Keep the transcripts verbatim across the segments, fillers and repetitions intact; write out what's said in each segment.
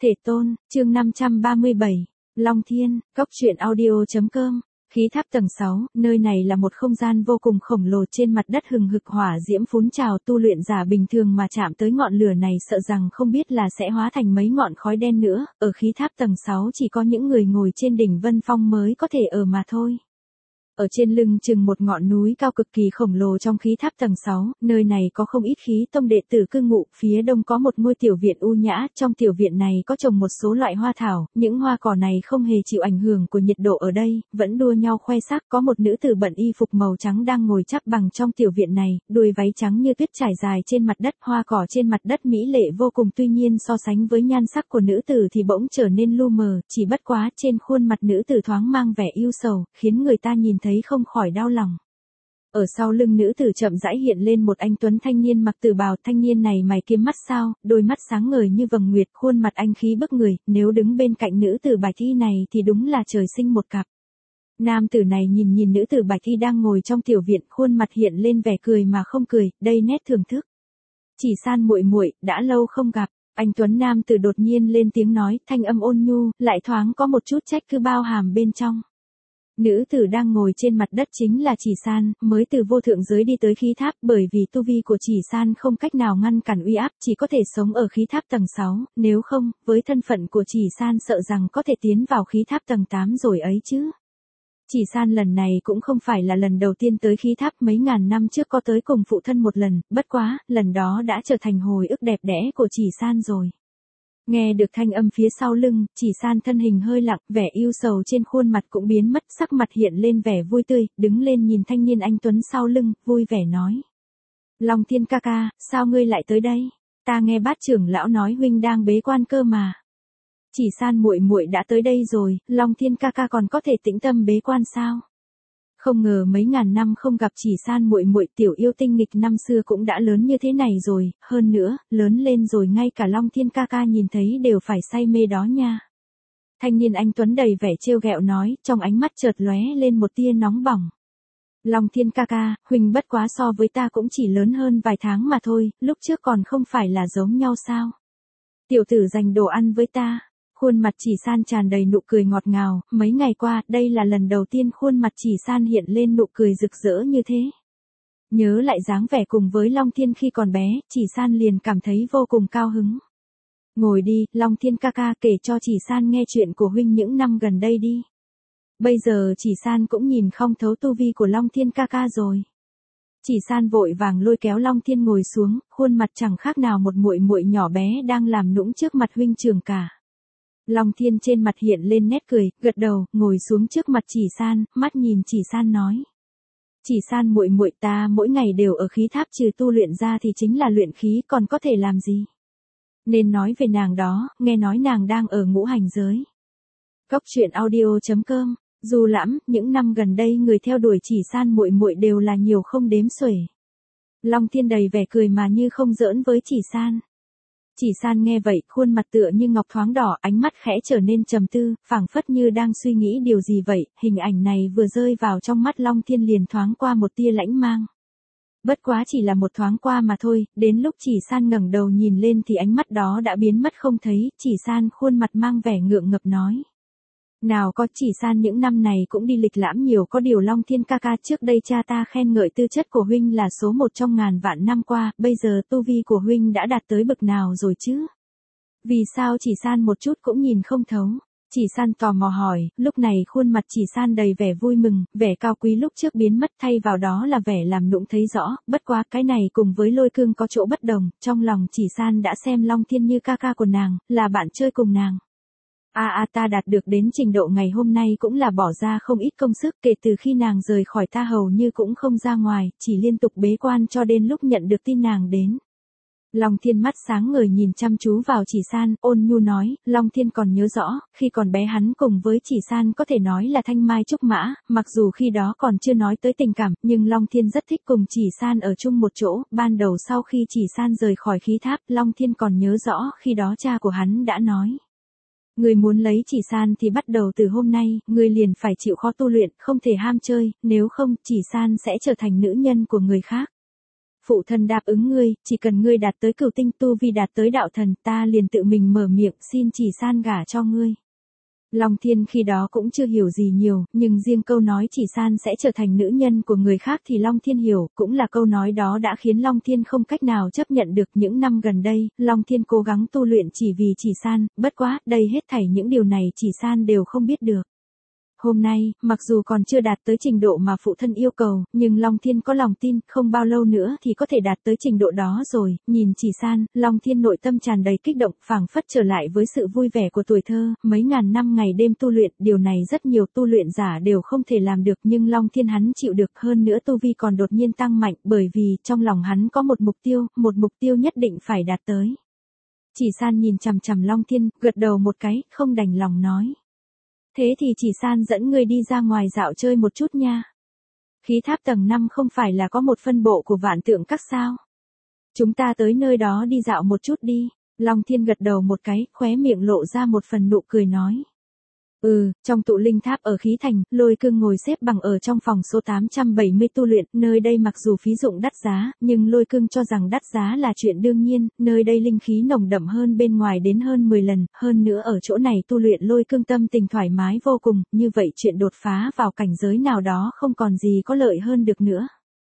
Thể tôn, chương năm trăm ba mươi bảy, Long Thiên, Cốc truyện audio.com. Khí tháp tầng sáu, nơi này là một không gian vô cùng khổng lồ, trên mặt đất hừng hực hỏa diễm phun trào, tu luyện giả bình thường mà chạm tới ngọn lửa này sợ rằng không biết là sẽ hóa thành mấy ngọn khói đen nữa, ở khí tháp tầng sáu chỉ có những người ngồi trên đỉnh Vân Phong mới có thể ở mà thôi. Ở trên lưng chừng một ngọn núi cao cực kỳ khổng lồ trong khí tháp tầng sáu, nơi này có không ít khí tông đệ tử cư ngụ, phía đông có một ngôi tiểu viện u nhã, trong tiểu viện này có trồng một số loại hoa thảo, những hoa cỏ này không hề chịu ảnh hưởng của nhiệt độ ở đây, vẫn đua nhau khoe sắc, có một nữ tử bận y phục màu trắng đang ngồi chắp bằng trong tiểu viện này, đuôi váy trắng như tuyết trải dài trên mặt đất, hoa cỏ trên mặt đất mỹ lệ vô cùng, tuy nhiên so sánh với nhan sắc của nữ tử thì bỗng trở nên lu mờ, chỉ bất quá trên khuôn mặt nữ tử thoáng mang vẻ yêu sầu, khiến người ta nhìn thấy không khỏi đau lòng. Ở sau lưng nữ tử chậm rãi hiện lên một anh tuấn thanh niên mặc tử bào, thanh niên này mày kiếm mắt sao, đôi mắt sáng ngời như vầng nguyệt, khuôn mặt anh khí bức người, nếu đứng bên cạnh nữ tử Bạch Y này thì đúng là trời sinh một cặp. Nam tử này nhìn nhìn nữ tử Bạch Y đang ngồi trong tiểu viện, khuôn mặt hiện lên vẻ cười mà không cười, đây nét thưởng thức. Chỉ San muội muội, đã lâu không gặp. Anh tuấn nam tử đột nhiên lên tiếng nói, thanh âm ôn nhu, lại thoáng có một chút trách cứ bao hàm bên trong. Nữ tử đang ngồi trên mặt đất chính là Chỉ San, mới từ vô thượng giới đi tới khí tháp, bởi vì tu vi của Chỉ San không cách nào ngăn cản uy áp, chỉ có thể sống ở khí tháp tầng sáu, nếu không, với thân phận của Chỉ San sợ rằng có thể tiến vào khí tháp tầng tám rồi ấy chứ. Chỉ San lần này cũng không phải là lần đầu tiên tới khí tháp, mấy ngàn năm trước có tới cùng phụ thân một lần, bất quá, lần đó đã trở thành hồi ức đẹp đẽ của Chỉ San rồi. Nghe được thanh âm phía sau lưng, Chỉ San thân hình hơi lặng, vẻ yêu sầu trên khuôn mặt cũng biến mất, sắc mặt hiện lên vẻ vui tươi, đứng lên nhìn thanh niên anh tuấn sau lưng, vui vẻ nói. Long Thiên ca ca, sao ngươi lại tới đây? Ta nghe bát trưởng lão nói huynh đang bế quan cơ mà. Chỉ San muội muội đã tới đây rồi, Long Thiên ca ca còn có thể tĩnh tâm bế quan sao? Không ngờ mấy ngàn năm không gặp Chỉ San muội muội, tiểu yêu tinh nghịch năm xưa cũng đã lớn như thế này rồi, hơn nữa, lớn lên rồi ngay cả Long Thiên ca ca nhìn thấy đều phải say mê đó nha. Thanh niên anh tuấn đầy vẻ trêu ghẹo nói, trong ánh mắt chợt lóe lên một tia nóng bỏng. Long Thiên ca ca, huynh bất quá so với ta cũng chỉ lớn hơn vài tháng mà thôi, lúc trước còn không phải là giống nhau sao? Tiểu tử dành đồ ăn với ta. Khuôn mặt Chỉ San tràn đầy nụ cười ngọt ngào, mấy ngày qua, đây là lần đầu tiên khuôn mặt Chỉ San hiện lên nụ cười rực rỡ như thế. Nhớ lại dáng vẻ cùng với Long Thiên khi còn bé, Chỉ San liền cảm thấy vô cùng cao hứng. Ngồi đi, Long Thiên ca ca, kể cho Chỉ San nghe chuyện của huynh những năm gần đây đi. Bây giờ Chỉ San cũng nhìn không thấu tu vi của Long Thiên ca ca rồi. Chỉ San vội vàng lôi kéo Long Thiên ngồi xuống, khuôn mặt chẳng khác nào một muội muội nhỏ bé đang làm nũng trước mặt huynh trưởng cả. Long Thiên trên mặt hiện lên nét cười, gật đầu, ngồi xuống trước mặt Chỉ San, mắt nhìn Chỉ San nói. Chỉ San muội muội, ta mỗi ngày đều ở khí tháp, trừ tu luyện ra thì chính là luyện khí, còn có thể làm gì? Nên nói về nàng đó, nghe nói nàng đang ở ngũ hành giới. Cốc truyện audio.com, dù lắm, những năm gần đây người theo đuổi Chỉ San muội muội đều là nhiều không đếm xuể. Long Thiên đầy vẻ cười mà như không giỡn với Chỉ San. Chỉ San nghe vậy, khuôn mặt tựa như ngọc thoáng đỏ, ánh mắt khẽ trở nên trầm tư, phảng phất như đang suy nghĩ điều gì vậy, hình ảnh này vừa rơi vào trong mắt Long Thiên liền thoáng qua một tia lãnh mang. Bất quá chỉ là một thoáng qua mà thôi, đến lúc Chỉ San ngẩng đầu nhìn lên thì ánh mắt đó đã biến mất không thấy, Chỉ San khuôn mặt mang vẻ ngượng ngập nói. Nào có, Chỉ San những năm này cũng đi lịch lãm nhiều, có điều Long Thiên ca ca, trước đây cha ta khen ngợi tư chất của huynh là số một trong ngàn vạn năm qua, bây giờ tu vi của huynh đã đạt tới bậc nào rồi chứ? Vì sao Chỉ San một chút cũng nhìn không thấu? Chỉ San tò mò hỏi, lúc này khuôn mặt Chỉ San đầy vẻ vui mừng, vẻ cao quý lúc trước biến mất, thay vào đó là vẻ làm nũng thấy rõ, bất quá cái này cùng với Lôi Cương có chỗ bất đồng, trong lòng Chỉ San đã xem Long Thiên như ca ca của nàng, là bạn chơi cùng nàng. A a ta đạt được đến trình độ ngày hôm nay cũng là bỏ ra không ít công sức, kể từ khi nàng rời khỏi ta hầu như cũng không ra ngoài, chỉ liên tục bế quan cho đến lúc nhận được tin nàng đến. Long Thiên mắt sáng ngời nhìn chăm chú vào Chỉ San, ôn nhu nói, Long Thiên còn nhớ rõ, khi còn bé hắn cùng với Chỉ San có thể nói là thanh mai trúc mã, mặc dù khi đó còn chưa nói tới tình cảm, nhưng Long Thiên rất thích cùng Chỉ San ở chung một chỗ, ban đầu sau khi Chỉ San rời khỏi khí tháp, Long Thiên còn nhớ rõ, khi đó cha của hắn đã nói. Người muốn lấy Chỉ San thì bắt đầu từ hôm nay, người liền phải chịu khó tu luyện, không thể ham chơi, nếu không, Chỉ San sẽ trở thành nữ nhân của người khác. Phụ thân đáp ứng ngươi, chỉ cần ngươi đạt tới cửu tinh tu vi đạt tới đạo thần, ta liền tự mình mở miệng xin Chỉ San gả cho ngươi. Long Thiên khi đó cũng chưa hiểu gì nhiều, nhưng riêng câu nói Chỉ San sẽ trở thành nữ nhân của người khác thì Long Thiên hiểu, cũng là câu nói đó đã khiến Long Thiên không cách nào chấp nhận được. Những năm gần đây, Long Thiên cố gắng tu luyện chỉ vì Chỉ San, bất quá, đây hết thảy những điều này Chỉ San đều không biết được. Hôm nay, mặc dù còn chưa đạt tới trình độ mà phụ thân yêu cầu, nhưng Long Thiên có lòng tin, không bao lâu nữa thì có thể đạt tới trình độ đó rồi. Nhìn Chỉ San, Long Thiên nội tâm tràn đầy kích động, phảng phất trở lại với sự vui vẻ của tuổi thơ, mấy ngàn năm ngày đêm tu luyện, điều này rất nhiều tu luyện giả đều không thể làm được, nhưng Long Thiên hắn chịu được, hơn nữa tu vi còn đột nhiên tăng mạnh, bởi vì trong lòng hắn có một mục tiêu, một mục tiêu nhất định phải đạt tới. Chỉ San nhìn chằm chằm Long Thiên, gật đầu một cái, không đành lòng nói. Thế thì Chỉ San dẫn ngươi đi ra ngoài dạo chơi một chút nha. Khí tháp tầng năm không phải là có một phân bộ của Vạn Tượng Các sao? Chúng ta tới nơi đó đi dạo một chút đi. Long Thiên gật đầu một cái, khóe miệng lộ ra một phần nụ cười nói. Ừ, trong tụ linh tháp ở khí thành, Lôi Cương ngồi xếp bằng ở trong phòng số tám trăm bảy mươi tu luyện, nơi đây mặc dù phí dụng đắt giá, nhưng Lôi Cương cho rằng đắt giá là chuyện đương nhiên, nơi đây linh khí nồng đậm hơn bên ngoài đến hơn mười lần, hơn nữa ở chỗ này tu luyện Lôi Cương tâm tình thoải mái vô cùng, như vậy chuyện đột phá vào cảnh giới nào đó không còn gì có lợi hơn được nữa.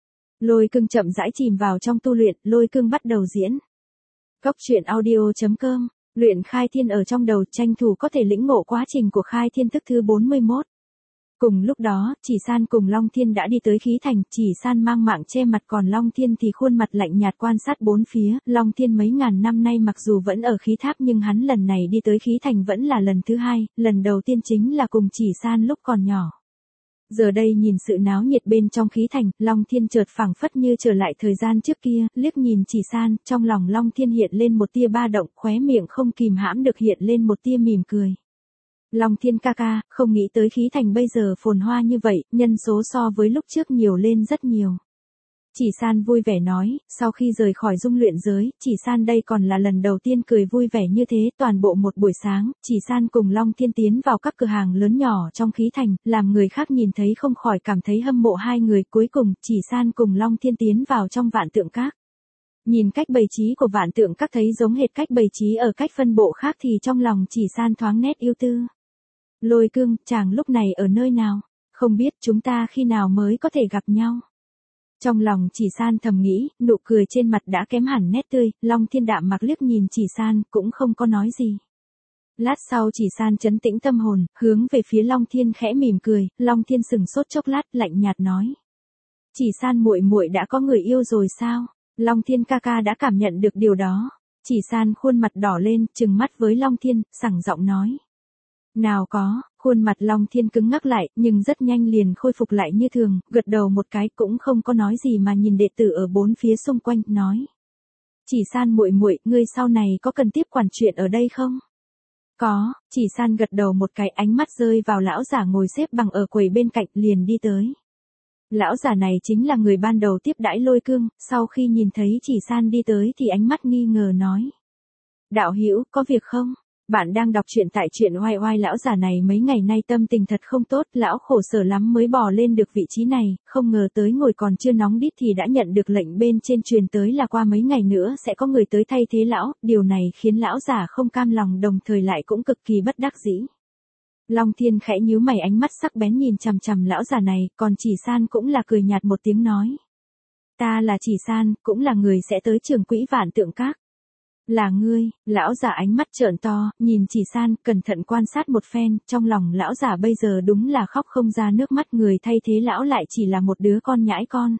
Lôi Cương chậm rãi chìm vào trong tu luyện, Lôi Cương bắt đầu diễn. Cốc truyện audio chấm com Luyện khai thiên ở trong đầu, tranh thủ có thể lĩnh ngộ quá trình của khai thiên thức thứ bốn mươi mốt. Cùng lúc đó, Chỉ San cùng Long Thiên đã đi tới khí thành, Chỉ San mang mạng che mặt còn Long Thiên thì khuôn mặt lạnh nhạt quan sát bốn phía. Long Thiên mấy ngàn năm nay mặc dù vẫn ở khí tháp nhưng hắn lần này đi tới khí thành vẫn là lần thứ hai, lần đầu tiên chính là cùng Chỉ San lúc còn nhỏ. Giờ đây nhìn sự náo nhiệt bên trong khí thành, Long Thiên chợt phảng phất như trở lại thời gian trước kia, liếc nhìn Chỉ San, trong lòng Long Thiên hiện lên một tia ba động, khóe miệng không kìm hãm được hiện lên một tia mỉm cười. Long Thiên ca ca, không nghĩ tới khí thành bây giờ phồn hoa như vậy, nhân số so với lúc trước nhiều lên rất nhiều. Chỉ San vui vẻ nói, sau khi rời khỏi dung luyện giới, Chỉ San đây còn là lần đầu tiên cười vui vẻ như thế. Toàn bộ một buổi sáng, Chỉ San cùng Long Thiên tiến vào các cửa hàng lớn nhỏ trong khí thành, làm người khác nhìn thấy không khỏi cảm thấy hâm mộ hai người. Cuối cùng, Chỉ San cùng Long Thiên tiến vào trong Vạn Tượng Các. Nhìn cách bày trí của Vạn Tượng Các thấy giống hệt cách bày trí ở cách phân bộ khác thì trong lòng Chỉ San thoáng nét yêu tư. Lôi Cương, chàng lúc này ở nơi nào? Không biết chúng ta khi nào mới có thể gặp nhau? Trong lòng Chỉ San thầm nghĩ, nụ cười trên mặt đã kém hẳn nét tươi, Long Thiên đạm mặc liếc nhìn Chỉ San, cũng không có nói gì. Lát sau Chỉ San trấn tĩnh tâm hồn, hướng về phía Long Thiên khẽ mỉm cười, Long Thiên sừng sốt chốc lát, lạnh nhạt nói. Chỉ San muội muội đã có người yêu rồi sao? Long Thiên ca ca đã cảm nhận được điều đó. Chỉ San khuôn mặt đỏ lên, trừng mắt với Long Thiên, sảng giọng nói. Nào có, khuôn mặt Long Thiên cứng ngắc lại, nhưng rất nhanh liền khôi phục lại như thường, gật đầu một cái cũng không có nói gì mà nhìn đệ tử ở bốn phía xung quanh, nói. Chỉ San muội muội, ngươi sau này có cần tiếp quản chuyện ở đây không? Có, Chỉ San gật đầu một cái, ánh mắt rơi vào lão giả ngồi xếp bằng ở quầy bên cạnh, liền đi tới. Lão giả này chính là người ban đầu tiếp đãi Lôi Cương, sau khi nhìn thấy Chỉ San đi tới thì ánh mắt nghi ngờ nói. Đạo hữu, có việc không? Bạn đang đọc truyện tại truyện oai oai. Lão giả này mấy ngày nay tâm tình thật không tốt, lão khổ sở lắm mới bò lên được vị trí này, không ngờ tới ngồi còn chưa nóng đít thì đã nhận được lệnh bên trên truyền tới là qua mấy ngày nữa sẽ có người tới thay thế lão, điều này khiến lão giả không cam lòng đồng thời lại cũng cực kỳ bất đắc dĩ. Long Thiên khẽ nhíu mày, ánh mắt sắc bén nhìn chằm chằm lão giả này, còn Chỉ San cũng là cười nhạt một tiếng nói. Ta là Chỉ San, cũng là người sẽ tới trường quỹ Vạn Tượng Các. Là ngươi, lão giả ánh mắt trợn to, nhìn Chỉ San, cẩn thận quan sát một phen, trong lòng lão giả bây giờ đúng là khóc không ra nước mắt, người thay thế lão lại chỉ là một đứa con nhãi con.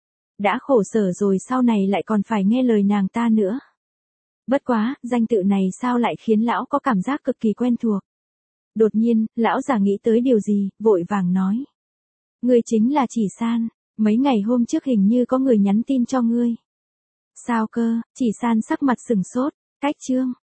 Đã khổ sở rồi sau này lại còn phải nghe lời nàng ta nữa. Bất quá, danh tự này sao lại khiến lão có cảm giác cực kỳ quen thuộc. Đột nhiên, lão giả nghĩ tới điều gì, vội vàng nói. Ngươi chính là Chỉ San, mấy ngày hôm trước hình như có người nhắn tin cho ngươi. Sao cơ? Chỉ San sắc mặt sừng sốt, cách chương,